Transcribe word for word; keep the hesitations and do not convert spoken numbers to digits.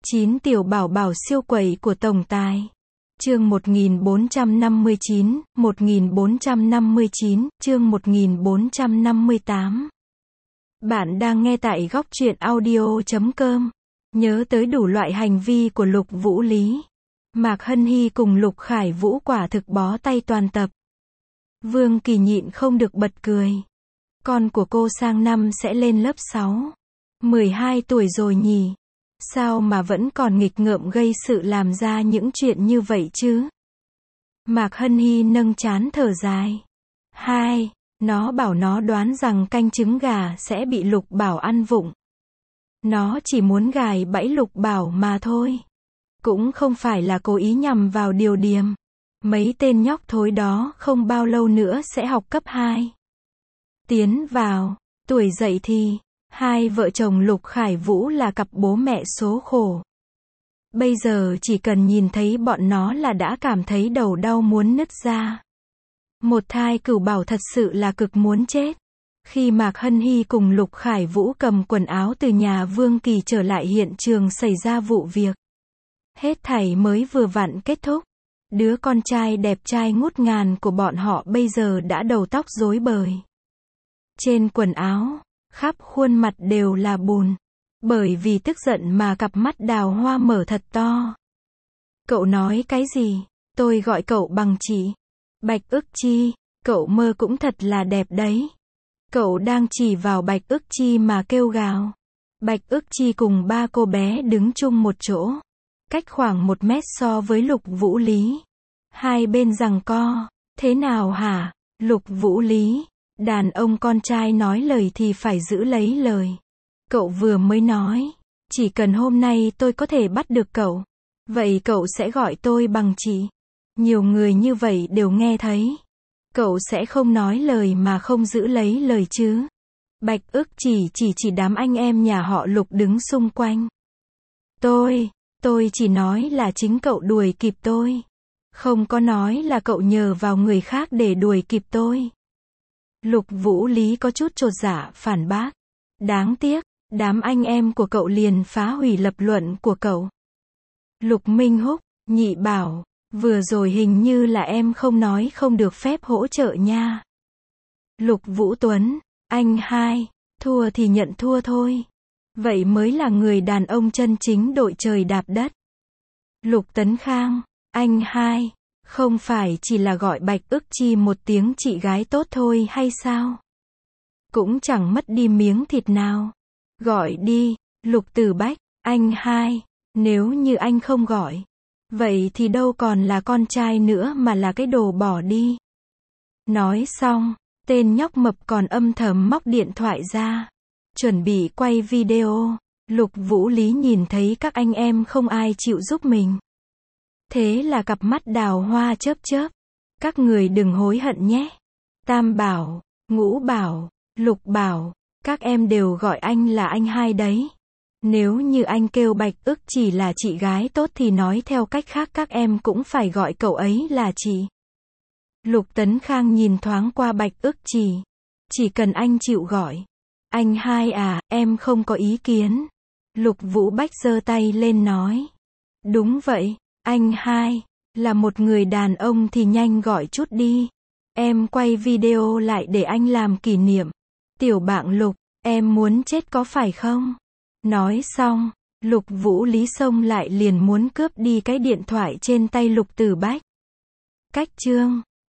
chín Tiểu bảo bảo siêu quẩy của tổng tài. Chương một nghìn bốn trăm năm mươi chín, một nghìn bốn trăm năm mươi chín, chương một nghìn bốn trăm năm mươi tám. Bạn đang nghe tại góc truyện audio chấm com. Nhớ tới đủ loại hành vi của Lục Vũ Lý. Mạc Hân Hy cùng Lục Khải Vũ quả thực bó tay toàn tập. Vương Kỳ nhịn không được bật cười. Con của cô sang năm sẽ lên lớp sáu. mười hai tuổi rồi nhỉ? Sao mà vẫn còn nghịch ngợm gây sự làm ra những chuyện như vậy chứ? Mạc Hân Hy nâng trán thở dài. Hai, nó bảo nó đoán rằng canh trứng gà sẽ bị Lục Bảo ăn vụng. Nó chỉ muốn gài bẫy Lục Bảo mà thôi. Cũng không phải là cố ý nhằm vào Điều Điềm. Mấy tên nhóc thối đó không bao lâu nữa sẽ học cấp hai. Tiến vào tuổi dậy thì hai vợ chồng Lục Khải Vũ là cặp bố mẹ số khổ. Bây giờ chỉ cần nhìn thấy bọn nó là đã cảm thấy đầu đau muốn nứt ra. Một thai cửu bảo thật sự là cực muốn chết. Khi Mạc Hân Hy cùng Lục Khải Vũ cầm quần áo từ nhà Vương Kỳ trở lại hiện trường xảy ra vụ việc. Hết thảy mới vừa vặn kết thúc. Đứa con trai đẹp trai ngút ngàn của bọn họ bây giờ đã đầu tóc rối bời. Trên quần áo, khắp khuôn mặt đều là bùn. Bởi vì tức giận mà cặp mắt đào hoa mở thật to. Cậu nói cái gì? Tôi gọi cậu bằng chị. Bạch Ức Chi, cậu mơ cũng thật là đẹp đấy. Cậu đang chỉ vào Bạch Ức Chi mà kêu gào. Bạch Ức Chi cùng ba cô bé đứng chung một chỗ. Cách khoảng một mét so với Lục Vũ Lý. Hai bên giằng co. Thế nào hả? Lục Vũ Lý. Đàn ông con trai nói lời thì phải giữ lấy lời. Cậu vừa mới nói. Chỉ cần hôm nay tôi có thể bắt được cậu. Vậy cậu sẽ gọi tôi bằng chị. Nhiều người như vậy đều nghe thấy. Cậu sẽ không nói lời mà không giữ lấy lời chứ. Bạch Ức chỉ chỉ chỉ đám anh em nhà họ Lục đứng xung quanh. Tôi, tôi chỉ nói là chính cậu đuổi kịp tôi. Không có nói là cậu nhờ vào người khác để đuổi kịp tôi. Lục Vũ Lý có chút chột dạ phản bác. Đáng tiếc, đám anh em của cậu liền phá hủy lập luận của cậu. Lục Minh Húc, Nhị Bảo, vừa rồi hình như là em không nói không được phép hỗ trợ nha. Lục Vũ Tuấn, anh hai, thua thì nhận thua thôi. Vậy mới là người đàn ông chân chính đội trời đạp đất. Lục Tấn Khang, anh hai, không phải chỉ là gọi Bạch Ức Chi một tiếng chị gái tốt thôi hay sao? Cũng chẳng mất đi miếng thịt nào. Gọi đi, Lục Tử Bách, anh hai, nếu như anh không gọi. Vậy thì đâu còn là con trai nữa mà là cái đồ bỏ đi. Nói xong, tên nhóc mập còn âm thầm móc điện thoại ra. Chuẩn bị quay video. Lục Vũ Lý nhìn thấy các anh em không ai chịu giúp mình. Thế là cặp mắt đào hoa chớp chớp. Các người đừng hối hận nhé. Tam Bảo, Ngũ Bảo, Lục Bảo, các em đều gọi anh là anh hai đấy. Nếu như anh kêu Bạch Ức chỉ là chị gái tốt thì nói theo cách khác các em cũng phải gọi cậu ấy là chị. Lục Tấn Khang nhìn thoáng qua Bạch Ức chỉ. Chỉ cần anh chịu gọi. Anh hai à, em không có ý kiến. Lục Vũ Bách giơ tay lên nói. Đúng vậy, anh hai, là một người đàn ông thì nhanh gọi chút đi. Em quay video lại để anh làm kỷ niệm. Tiểu Bạng Lục, em muốn chết có phải không? Nói xong, Lục Vũ Lý xông lại liền muốn cướp đi cái điện thoại trên tay Lục Tử Bách. Cách chương